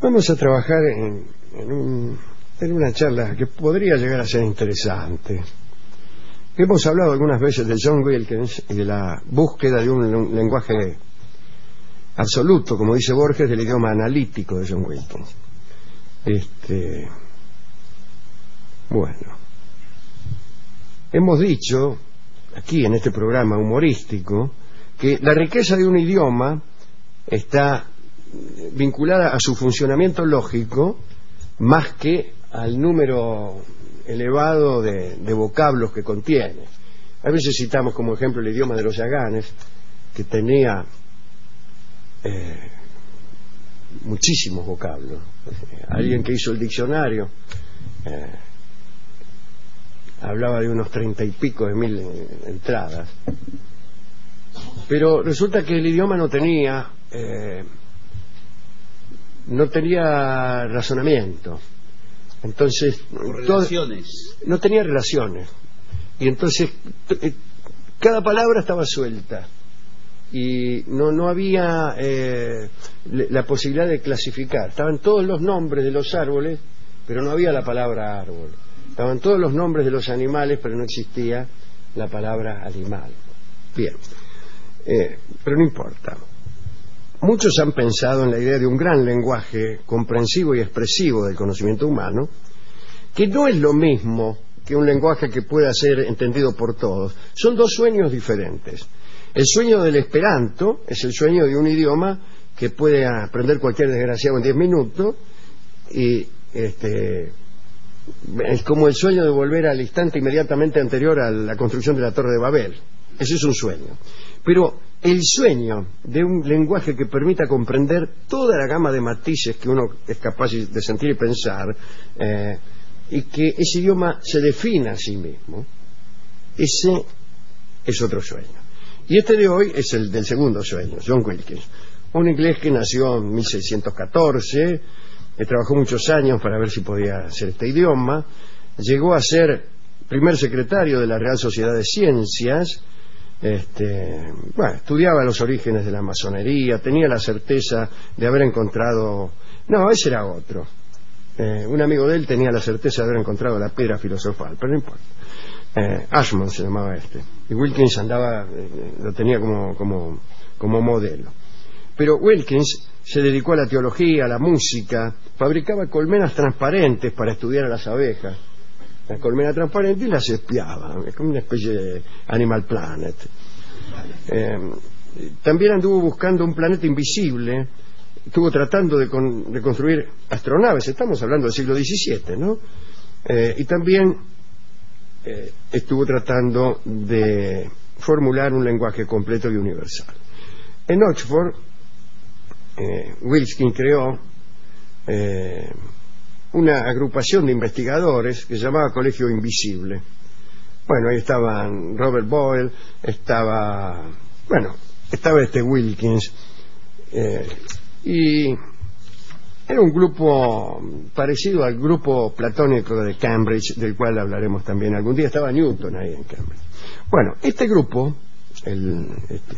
Vamos a trabajar en una charla que podría llegar a ser interesante. Hemos hablado algunas veces de John Wilkins y de la búsqueda de un lenguaje absoluto, como dice Borges, del idioma analítico de John Wilkins. Bueno, hemos dicho aquí en este programa humorístico que la riqueza de un idioma está vinculada a su funcionamiento lógico más que al número elevado de vocablos que contiene. A veces citamos como ejemplo el idioma de los yaganes, que tenía muchísimos vocablos. Alguien que hizo el diccionario hablaba de unos 30 y pico de mil entradas, pero resulta que el idioma no tenía razonamiento. Entonces no tenía relaciones, y entonces cada palabra estaba suelta y no había la posibilidad de clasificar. Estaban todos los nombres de los árboles, pero no había la palabra árbol. Estaban todos los nombres de los animales, pero no existía la palabra animal. Bien, pero no importa. Muchos han pensado en la idea de un gran lenguaje comprensivo y expresivo del conocimiento humano, que no es lo mismo que un lenguaje que pueda ser entendido por todos. Son dos sueños diferentes. El sueño del Esperanto es el sueño de un idioma que puede aprender cualquier desgraciado en 10 minutos, y es como el sueño de volver al instante inmediatamente anterior a la construcción de la Torre de Babel. Ese es un sueño. Pero el sueño de un lenguaje que permita comprender toda la gama de matices que uno es capaz de sentir y pensar, y que ese idioma se defina a sí mismo, ese es otro sueño. Y este de hoy es el del segundo sueño, John Wilkins, un inglés que nació en 1614, trabajó muchos años para ver si podía hacer este idioma, llegó a ser primer secretario de la Real Sociedad de Ciencias. Estudiaba los orígenes de la masonería, tenía la certeza de haber encontrado... No, ese era otro. Un amigo de él tenía la certeza de haber encontrado la piedra filosofal, pero no importa. Ashmont se llamaba este, y Wilkins lo tenía como modelo. Pero Wilkins se dedicó a la teología, a la música, fabricaba colmenas transparentes para estudiar a las abejas. La colmena transparente, y las espiaba. Es como una especie de Animal Planet. También anduvo buscando un planeta invisible. Estuvo tratando de construir astronaves. Estamos hablando del siglo XVII, ¿no? Y también estuvo tratando de formular un lenguaje completo y universal. En Oxford, Wilkins creó una agrupación de investigadores que se llamaba Colegio Invisible. Bueno, ahí estaban Robert Boyle, estaba este Wilkins, y era un grupo parecido al grupo platónico de Cambridge, del cual hablaremos también algún día. Estaba Newton ahí en Cambridge. Bueno, este grupo, el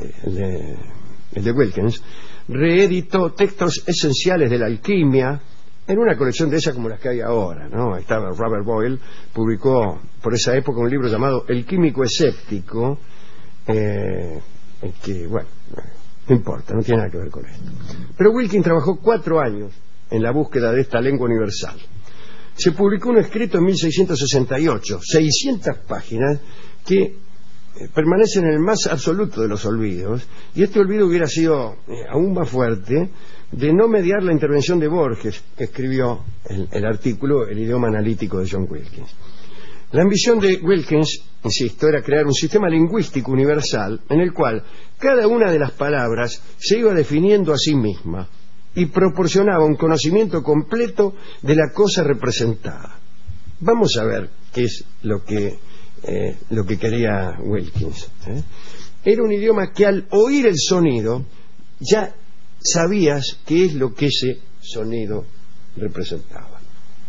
de Wilkins, reeditó textos esenciales de la alquimia en una colección de esas como las que hay ahora, ¿no? Estaba Robert Boyle, publicó por esa época un libro llamado El químico escéptico, que, bueno, no importa, no tiene nada que ver con esto. Pero Wilkins trabajó 4 años en la búsqueda de esta lengua universal. Se publicó un escrito en 1668, 600 páginas, que permanecen en el más absoluto de los olvidos, y este olvido hubiera sido aún más fuerte de no mediar la intervención de Borges, que escribió el artículo El idioma analítico de John Wilkins. La ambición de Wilkins, insisto, era crear un sistema lingüístico universal en el cual cada una de las palabras se iba definiendo a sí misma y proporcionaba un conocimiento completo de la cosa representada. Vamos a ver qué es lo que quería Wilkins. Era un idioma que al oír el sonido ya sabías qué es lo que ese sonido representaba.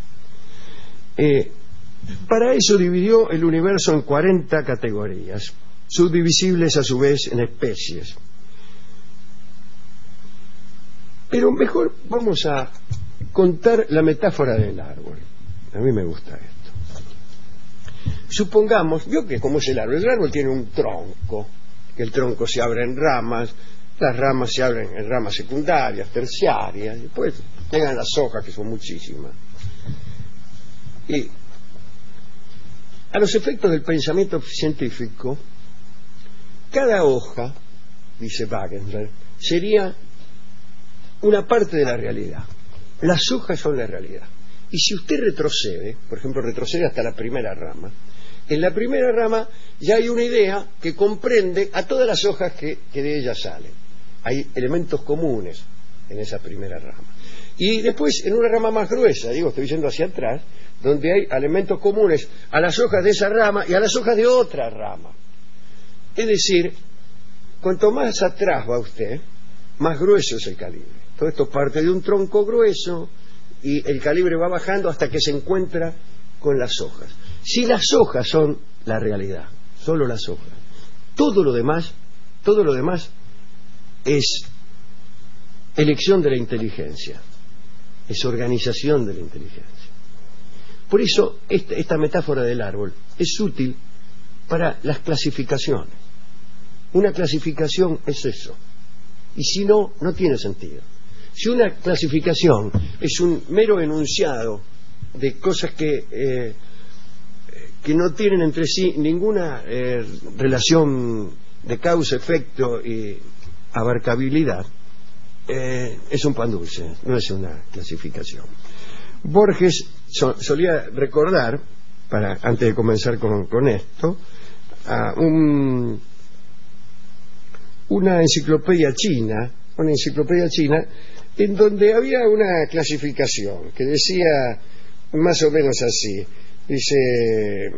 Para eso dividió el universo en 40 categorías, subdivisibles a su vez en especies. Pero mejor vamos a contar la metáfora del árbol. A mí me gusta esto. Supongamos, yo que como es el árbol tiene un tronco, que el tronco se abre en ramas, las ramas se abren en ramas secundarias, terciarias, y después llegan las hojas, que son muchísimas. Y a los efectos del pensamiento científico, cada hoja, dice Wagner, sería una parte de la realidad. Las hojas son la realidad. Y si usted retrocede, por ejemplo, retrocede hasta la primera rama, en la primera rama ya hay una idea que comprende a todas las hojas que de ella salen. Hay elementos comunes en esa primera rama. Y después, en una rama más gruesa, estoy yendo hacia atrás, donde hay elementos comunes a las hojas de esa rama y a las hojas de otra rama. Es decir, cuanto más atrás va usted, más grueso es el calibre. Todo esto parte de un tronco grueso y el calibre va bajando hasta que se encuentra con las hojas. Si las hojas son la realidad, solo las hojas, todo lo demás es elección de la inteligencia, es organización de la inteligencia. Por eso esta metáfora del árbol es útil para las clasificaciones. Una clasificación es eso, y si no, no tiene sentido. Si una clasificación es un mero enunciado de cosas que no tienen entre sí ninguna relación de causa-efecto y abarcabilidad, es un pan dulce, no es una clasificación. Borges solía recordar, antes de comenzar con esto, a una enciclopedia china en donde había una clasificación que decía más o menos así. Dice,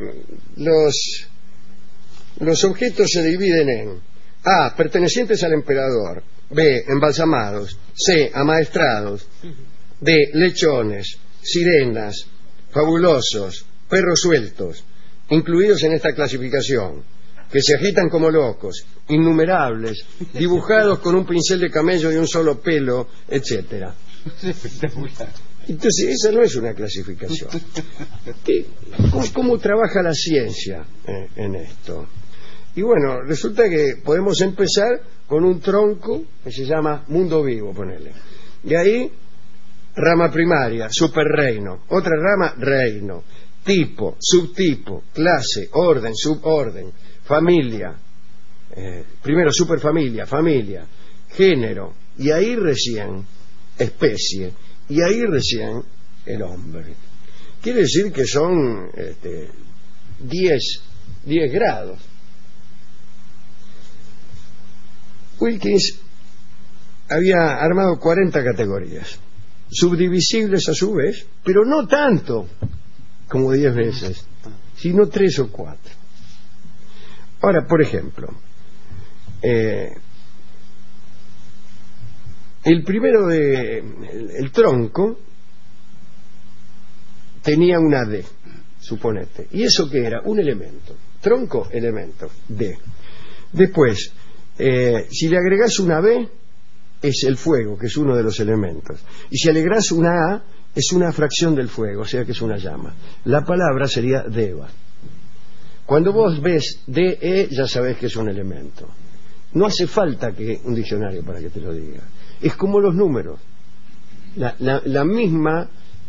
los objetos se dividen en A, pertenecientes al emperador; B, embalsamados; C, amaestrados; D, lechones, sirenas, fabulosos, perros sueltos, incluidos en esta clasificación, que se agitan como locos, innumerables, dibujados con un pincel de camello de un solo pelo, etcétera. Entonces, esa no es una clasificación. ¿Cómo trabaja la ciencia en esto? Y bueno, resulta que podemos empezar con un tronco que se llama mundo vivo, ponele. Y ahí, rama primaria, superreino; otra rama, reino; tipo, subtipo, clase, orden, suborden; familia, primero superfamilia, familia; género, y ahí recién especie, y ahí recién el hombre. Quiere decir que son 10 grados. Wilkins había armado 40 categorías, subdivisibles a su vez, pero no tanto como 10 veces, sino 3 o 4. Ahora, por ejemplo, el primero el tronco tenía una D, suponete. ¿Y eso qué era? Un elemento. Tronco, elemento, D. Después, si le agregás una B, es el fuego, que es uno de los elementos. Y si agregás una A, es una fracción del fuego, o sea que es una llama. La palabra sería Deva. Cuando vos ves DE, ya sabés que es un elemento. No hace falta que un diccionario para que te lo diga. Es como los números. La misma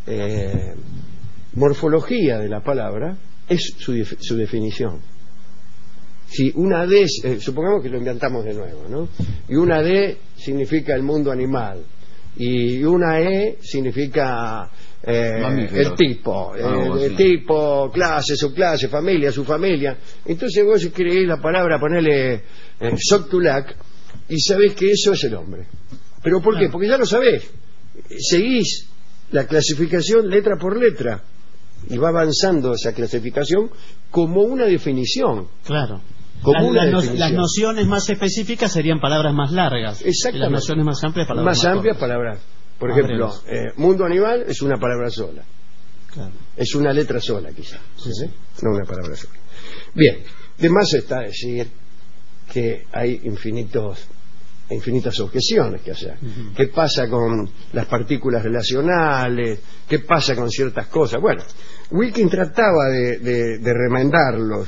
morfología de la palabra es su definición. Si una D, supongamos que lo inventamos de nuevo, ¿no? Y una D significa el mundo animal, y una E significa el tipo, el tipo, clase, subclase, familia, su familia. Entonces vos escribís la palabra, ponele Soctulac, y sabés que eso es el hombre. ¿Pero por qué? Porque ya lo sabés. Seguís la clasificación letra por letra y va avanzando esa clasificación como una definición. Claro. Las nociones más específicas serían palabras más largas. Exactamente. Y las nociones más amplias, palabras más amplias, palabras. Por ejemplo, mundo animal es una palabra sola. Claro. Es una letra sola, quizás. ¿Sí? No una palabra sola. Bien, de más está decir que hay infinitos infinitas objeciones que hacer. ¿Qué pasa con las partículas relacionales? ¿Qué pasa con ciertas cosas? Bueno, Wilkins trataba de remendarlos,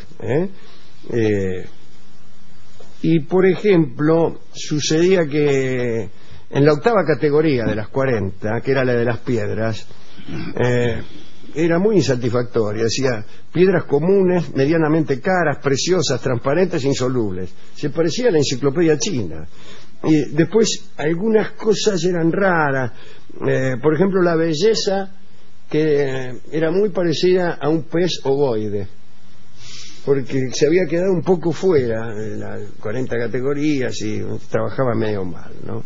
y por ejemplo sucedía que en la octava categoría de las 40, que era la de las piedras, era muy insatisfactoria. Decía: piedras comunes, medianamente caras, preciosas, transparentes, insolubles. Se parecía a la enciclopedia china. Y después algunas cosas eran raras, por ejemplo la belleza, que era muy parecida a un pez ovoide, porque se había quedado un poco fuera de las 40 categorías y trabajaba medio mal, ¿no?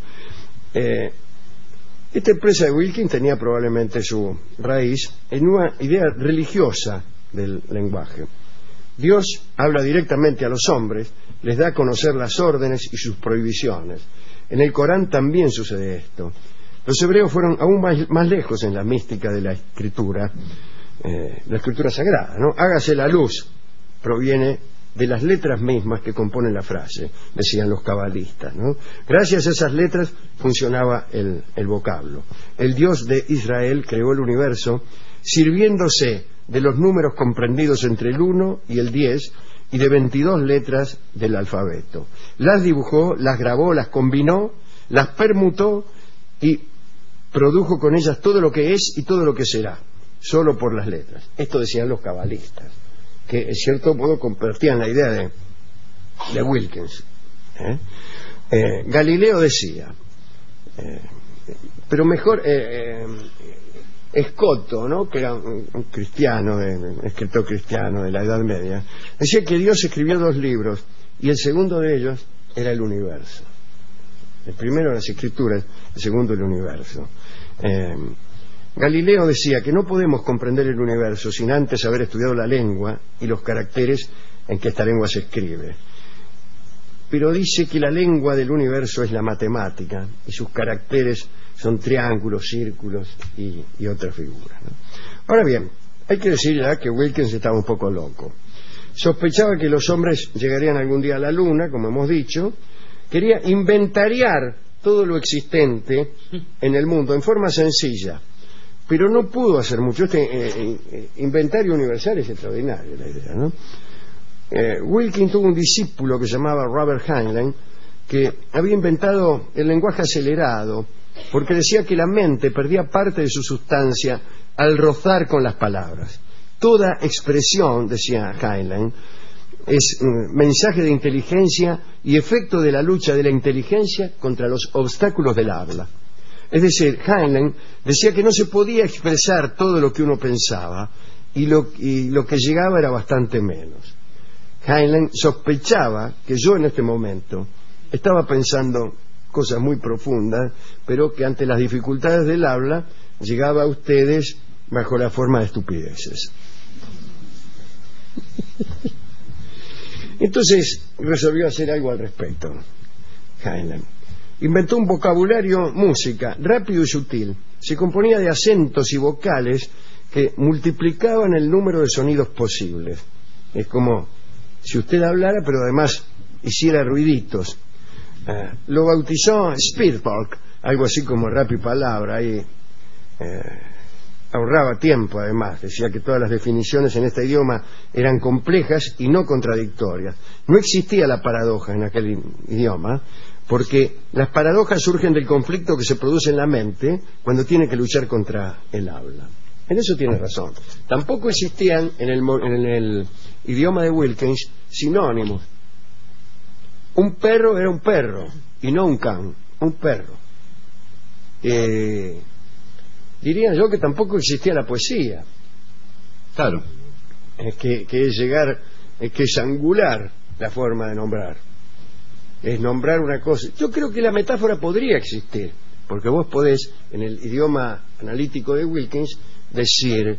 Esta empresa de Wilkins tenía probablemente su raíz en una idea religiosa del lenguaje. Dios habla directamente a los hombres, les da a conocer las órdenes y sus prohibiciones. En el Corán también sucede esto. Los hebreos fueron aún más lejos en la mística de la escritura sagrada, ¿no? Hágase la luz proviene de las letras mismas que componen la frase, decían los cabalistas, ¿no? Gracias a esas letras funcionaba el vocablo. El Dios de Israel creó el universo sirviéndose de los números comprendidos entre el 1 y el 10 y de 22 letras del alfabeto. Las dibujó, las grabó, las combinó, las permutó y produjo con ellas todo lo que es y todo lo que será, solo por las letras. Esto decían los cabalistas, que en cierto modo compartían la idea de Wilkins. Galileo decía, pero mejor Escoto, ¿no?, que era un cristiano, un escritor cristiano de la Edad Media, decía que Dios escribió 2 libros y el segundo de ellos era el universo. El primero las escrituras, el segundo el universo. Galileo decía que no podemos comprender el universo sin antes haber estudiado la lengua y los caracteres en que esta lengua se escribe. Pero dice que la lengua del universo es la matemática y sus caracteres son triángulos, círculos y otras figuras, ¿no? Ahora bien, hay que decir ya que Wilkins estaba un poco loco. Sospechaba que los hombres llegarían algún día a la luna, como hemos dicho. Quería inventariar todo lo existente en el mundo en forma sencilla, pero no pudo hacer mucho. Este inventario universal es extraordinario, la idea, ¿no? Wilkins tuvo un discípulo que se llamaba Robert Heinlein, que había inventado el lenguaje acelerado, porque decía que la mente perdía parte de su sustancia al rozar con las palabras. Toda expresión, decía Heinlein, es mensaje de inteligencia y efecto de la lucha de la inteligencia contra los obstáculos del habla. Es decir, Heinlein decía que no se podía expresar todo lo que uno pensaba y lo que llegaba era bastante menos. Heinlein sospechaba que yo en este momento estaba pensando cosas muy profundas, pero que ante las dificultades del habla llegaba a ustedes bajo la forma de estupideces. Entonces resolvió hacer algo al respecto. Heinlein inventó un vocabulario música rápido y sutil. Se componía de acentos y vocales que multiplicaban el número de sonidos posibles. Es como si usted hablara pero además hiciera ruiditos. Lo bautizó Speedtalk, algo así como rap y palabra, y ahorraba tiempo además. Decía que todas las definiciones en este idioma eran complejas y no contradictorias. No existía la paradoja en aquel idioma, porque las paradojas surgen del conflicto que se produce en la mente cuando tiene que luchar contra el habla. En eso tiene razón. Tampoco existían en el idioma de Wilkins sinónimos. Un perro era un perro y no un can, un perro. Diría yo que tampoco existía la poesía. Claro. Que es llegar, que es angular la forma de nombrar. Es nombrar una cosa. Yo creo que la metáfora podría existir, porque vos podés, en el idioma analítico de Wilkins, decir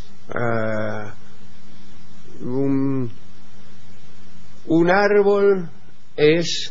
un árbol es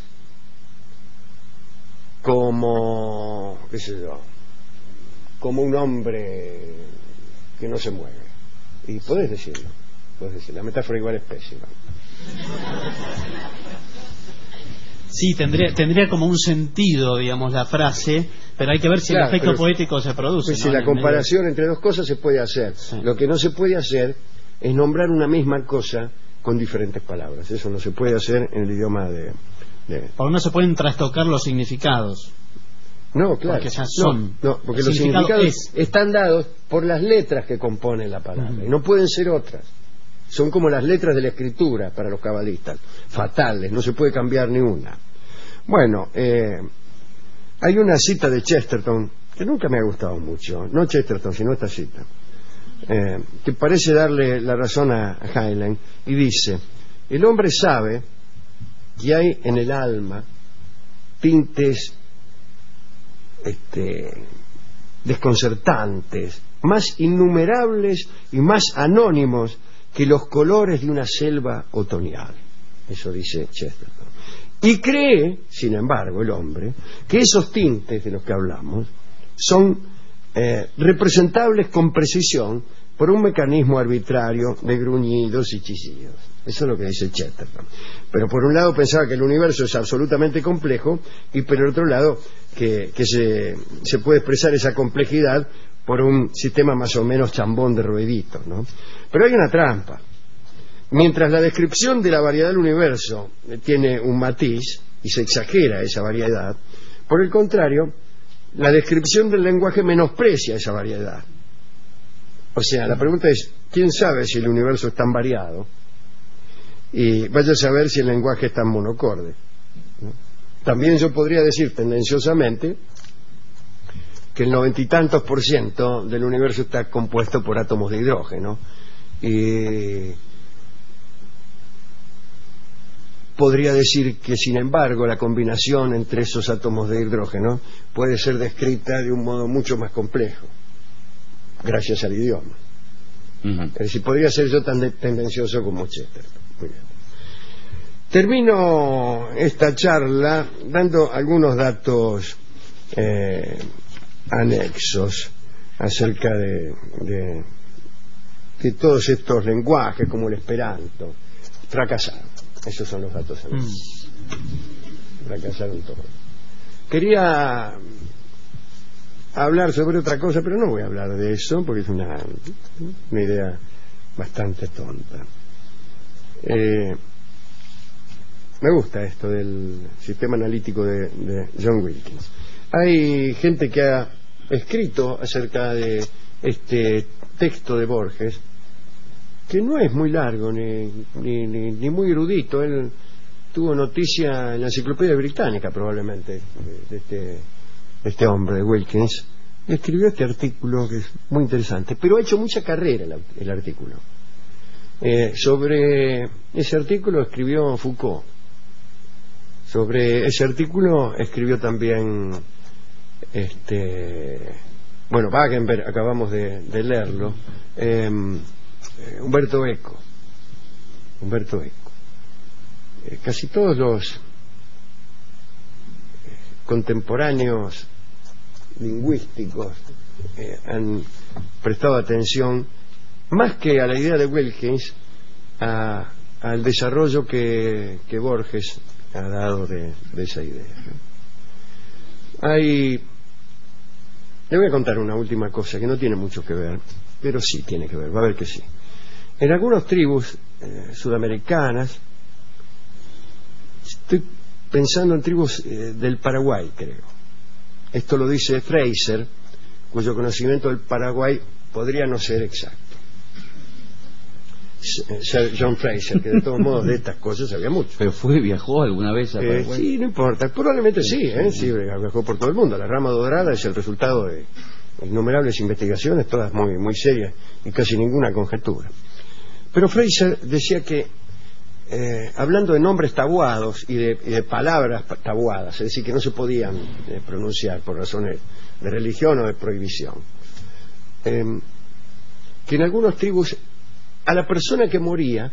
como, qué sé yo, como un hombre que no se mueve. Y podés decirlo, la metáfora igual es pésima. Sí, tendría como un sentido, digamos, la frase, pero hay que ver si Claro, el efecto poético se produce. Pues ¿no? si la En el comparación entre dos cosas se puede hacer. Sí. Lo que no se puede hacer es nombrar una misma cosa con diferentes palabras. Eso no se puede hacer en el idioma de... Porque no se pueden trastocar los significados. No, claro. Porque ya son. No, porque El los significado significados están dados por las letras que componen la palabra. Y no pueden ser otras. Son como las letras de la escritura para los cabalistas. Fatales, no se puede cambiar ni una. Bueno, hay una cita de Chesterton que nunca me ha gustado mucho. No Chesterton, sino esta cita. Que parece darle la razón a Heinlein. Y dice: el hombre sabe que hay en el alma tintes desconcertantes, más innumerables y más anónimos que los colores de una selva otoñal. Eso dice Chesterton. Y cree, sin embargo, el hombre, que esos tintes de los que hablamos son representables con precisión por un mecanismo arbitrario de gruñidos y chillidos. Eso es lo que dice Chesterton. Pero por un lado pensaba que el universo es absolutamente complejo, y por el otro lado que se puede expresar esa complejidad por un sistema más o menos chambón de rueditos, ¿no? Pero hay una trampa. Mientras la descripción de la variedad del universo tiene un matiz y se exagera esa variedad, por el contrario, la descripción del lenguaje menosprecia esa variedad. O sea, la pregunta es: ¿quién sabe si el universo es tan variado? Y vaya a saber si el lenguaje es tan monocorde, ¿no? También yo podría decir tendenciosamente que el 90 y tantos % del universo está compuesto por átomos de hidrógeno, y podría decir que, sin embargo, la combinación entre esos átomos de hidrógeno puede ser descrita de un modo mucho más complejo, gracias al idioma. Es decir, podría ser yo tan tendencioso como Chesterton. Muy bien. Termino esta charla dando algunos datos anexos acerca de todos estos lenguajes, como el esperanto. Fracasaron. Esos son los datos anexos. Fracasaron todos. Quería hablar sobre otra cosa, pero no voy a hablar de eso porque es una idea bastante tonta. Me gusta esto del sistema analítico de John Wilkins. Hay gente que ha escrito acerca de este texto de Borges, que no es muy largo ni muy erudito. Él tuvo noticia en la Enciclopedia Británica, probablemente, de este hombre, de Wilkins, y escribió este artículo que es muy interesante, pero ha hecho mucha carrera el artículo. Sobre ese artículo escribió Foucault. Sobre ese artículo escribió también Wagenberg, acabamos de leerlo, Umberto Eco. Casi todos los contemporáneos lingüísticos han prestado atención, más que a la idea de Wilkins, al desarrollo que Borges ha dado de esa idea, ¿no? Le voy a contar una última cosa que no tiene mucho que ver, pero sí tiene que ver, va a ver que sí. En algunas tribus sudamericanas, estoy pensando en tribus del Paraguay, creo. Esto lo dice Fraser, cuyo conocimiento del Paraguay podría no ser exacto. John Fraser, que de todos modos de estas cosas sabía mucho. ¿Pero viajó alguna vez a Paraguay? Sí, no importa, probablemente sí, sí, viajó por todo el mundo. La rama dorada es el resultado de innumerables investigaciones, todas muy, muy serias y casi ninguna conjetura. Pero Fraser decía que, hablando de nombres tabuados y de palabras tabuadas, es decir, que no se podían pronunciar por razones de religión o de prohibición, que en algunas tribus a la persona que moría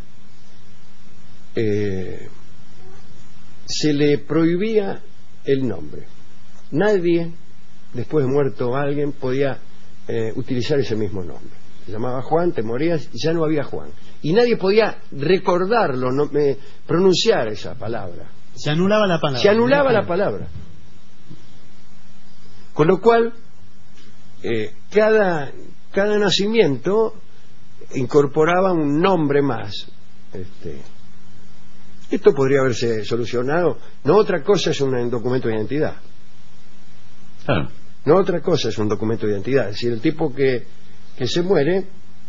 se le prohibía el nombre. Nadie, después de muerto alguien, podía utilizar ese mismo nombre. Se llamaba Juan, te morías y ya no había Juan. Y nadie podía recordarlo, pronunciar esa palabra, Se anulaba la palabra. Se anulaba la palabra. Con lo cual, cada nacimiento incorporaba un nombre más. Esto podría haberse solucionado. No otra cosa es un documento de identidad. Claro. No otra cosa es un documento de identidad. Es decir, el tipo que se muere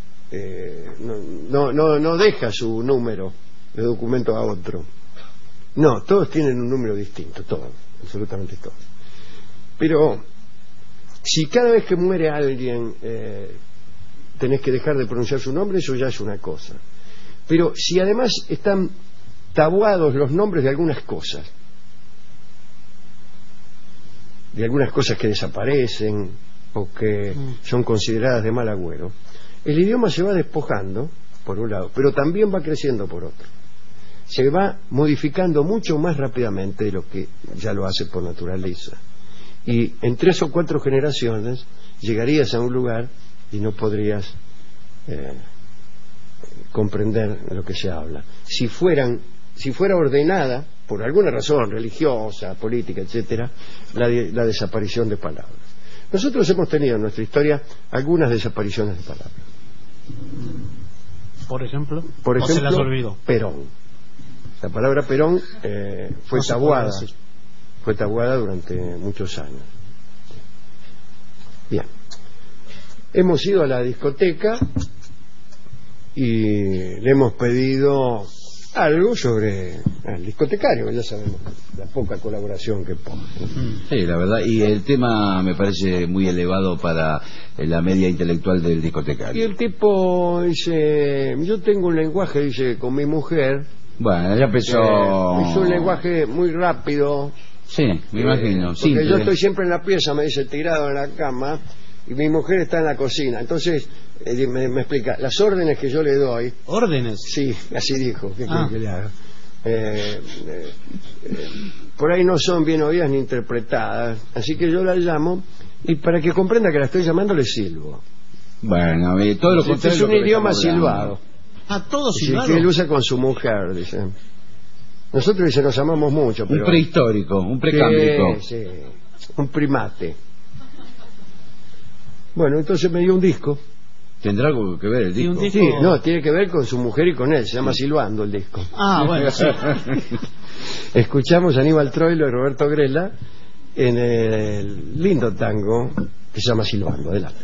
no deja su número de documento a otro. No, todos tienen un número distinto, todos, absolutamente todos. Pero si cada vez que muere alguien tenés que dejar de pronunciar su nombre, eso ya es una cosa. Pero si además están tabuados los nombres de algunas cosas que desaparecen o que son consideradas de mal agüero, el idioma se va despojando por un lado, pero también va creciendo por otro. Se va modificando mucho más rápidamente de lo que ya lo hace por naturaleza. Y en 3 o 4 generaciones llegarías a un lugar y no podrías comprender lo que se habla. Si fuera ordenada por alguna razón religiosa, política, etcétera, la desaparición de palabras. Nosotros hemos tenido en nuestra historia algunas desapariciones de palabras. Por ejemplo, ¿O se las olvidó? Perón. La palabra Perón fue tabuada. Fue tabuada durante muchos años. Bien. Hemos ido a la discoteca y le hemos pedido algo sobre el discotecario, que ya sabemos la poca colaboración que pone. Sí, la verdad, y el tema me parece muy elevado para la media intelectual del discotecario. Y el tipo dice, yo tengo un lenguaje, dice, con mi mujer. Bueno, ya empezó. Es un lenguaje muy rápido. Sí, me imagino. Porque Simple. yo estoy siempre en la pieza, me dice, tirado en la cama, y mi mujer está en la cocina. Entonces me explica las órdenes que yo le doy. ¿Órdenes? Sí, así dijo. ¿Qué quiere que le haga? Por ahí no son bien oídas ni interpretadas, así que yo la llamo y para que comprenda que la estoy llamando le silbo. Bueno, todo lo contrario. Es un idioma silbado. Todo silbado. Que él usa con su mujer, dice. Nosotros, dice, nos amamos mucho, pero... Un prehistórico, un precámbrico. Sí, un primate. Bueno, entonces me dio un disco. ¿Tendrá algo que ver el disco? ¿Un disco? Sí, no, tiene que ver con su mujer y con él. Se llama Silbando el disco. Ah, bueno, sí. Escuchamos a Aníbal Troilo y Roberto Grela en el lindo tango que se llama Silbando. Adelante.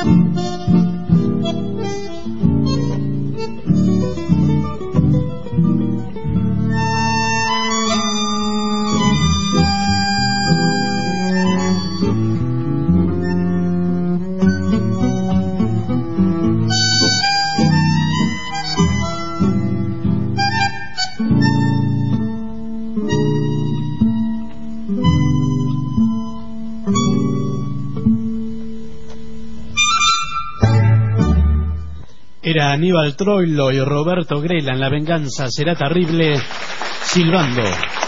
Era Aníbal Troilo y Roberto Grela en La venganza será terrible, silbando.